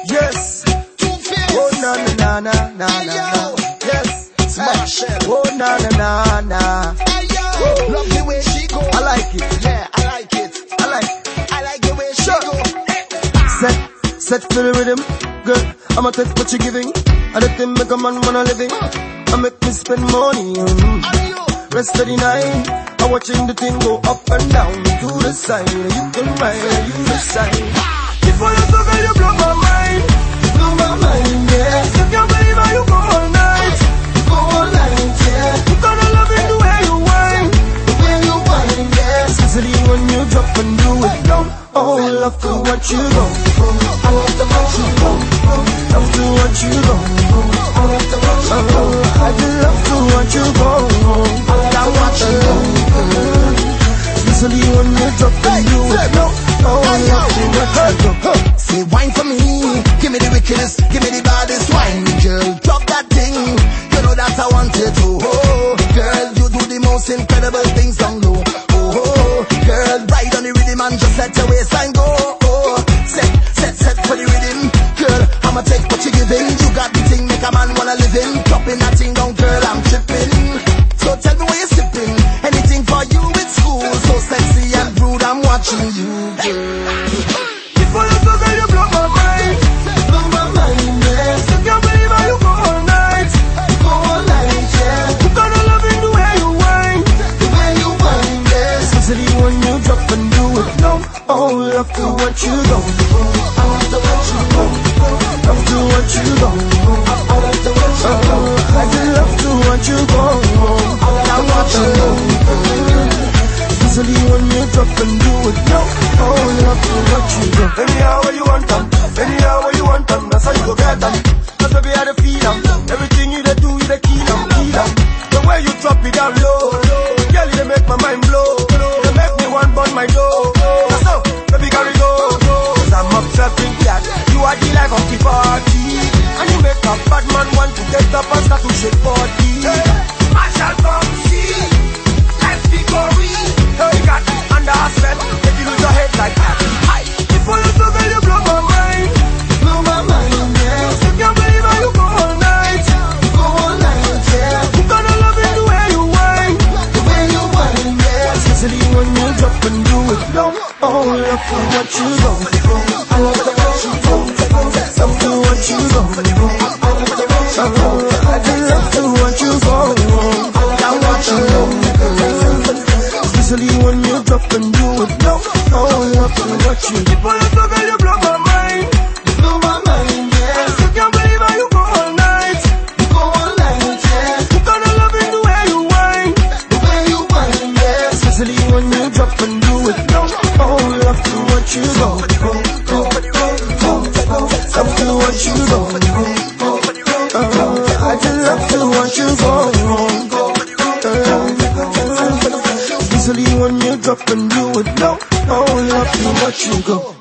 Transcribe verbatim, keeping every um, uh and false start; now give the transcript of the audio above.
Yes. Oh na na na na na na. Yes. Smash. Oh na na na na. Hey yo, love the way she go. I like it. Yeah, I like it. I like it. I like the way she Sure. go. Set, set for the rhythm, girl. I'ma take what you giving. I let them make a man wanna living. I make me spend money. Mm. And you, Rest of the night, I'm watching the thing go up and down to the side. You can ride, you decide. Before you talk, you blow my mind. Blow my mind, yeah. You can't believe how you go all night. Go all night, yeah. You gotta love it the way you whine. The way you whine, yeah. Especially when you drop and do it down. Oh, love to watch you go. I love to watch you go. Love to watch you go. I love to watch you go. I just love to watch you go. I watch you go. Especially when you drop and do it down. Oh, love to watch you go. say wine for me. Give me the wickedest, give me the baddest wine, girl. Drop that thing, you know that I want it to. Oh, girl, you do the most incredible things down low. Oh, oh, girl, ride on the rhythm and just let your waistline go. Oh, set, set, set for the rhythm, girl. I'ma take what you're giving. You got the thing, make a man wanna live in. Dropping that thing down, girl, I'm tripping. So tell me where you're sipping. Anything for you, it's cool. So sexy and rude, I'm watching you, girl. Before you talk, you blow my mind. Blow my mind, yeah. You can't believe how you go all night. Go all night, yeah. You gotta love it the way you whine. The way you whine, yeah. Especially when you drop and do it down. Oh, love to watch you go. I love to watch you go. Love to watch you go. I love to watch you go. I just love to watch you go. I watch you go. Especially when you drop and do it down. Oh, love to watch you go. Anyhow where you want them, anyhow where you want them, that's how you go get them. Cause baby I dey feel them, everything you dey do you dey kill them, kill them. The way you drop it down low, girl you dey make my mind blow. You make me want burn my dough. That's so, baby carry go. Cause I'm obsessed with that, you are the life of the party. And you make a bad man want to get up and start to shake body. Marshall come see, let's be going. You got me under a spell, if you lose your head like that. Hi, before you talk, you blow my mind. Blow my mind, yeah. You can't believe how you go all night. Go all night, yeah. You gotta love it the way you whine. The way you whine, yeah. Especially when you drop and do it down. Oh, love to watch you go. I love to watch you go. Love to watch you go. I love to watch you go. I just love to watch you go. I watch you go. Especially when you drop and do it down. Oh, love to watch you. Before you talk, you blow my mind. Blow my mind, yeah. You can't believe how you go all night. Go all night, yeah. You gotta love it the way you whine. The way you whine, yeah. Especially when you drop and do it down. Oh, love to watch you go. Go, go, go, go. Love to watch you go. Uh, I just love to watch you go. Go, uh, especially when you drop and do it down. Oh, love to watch you go.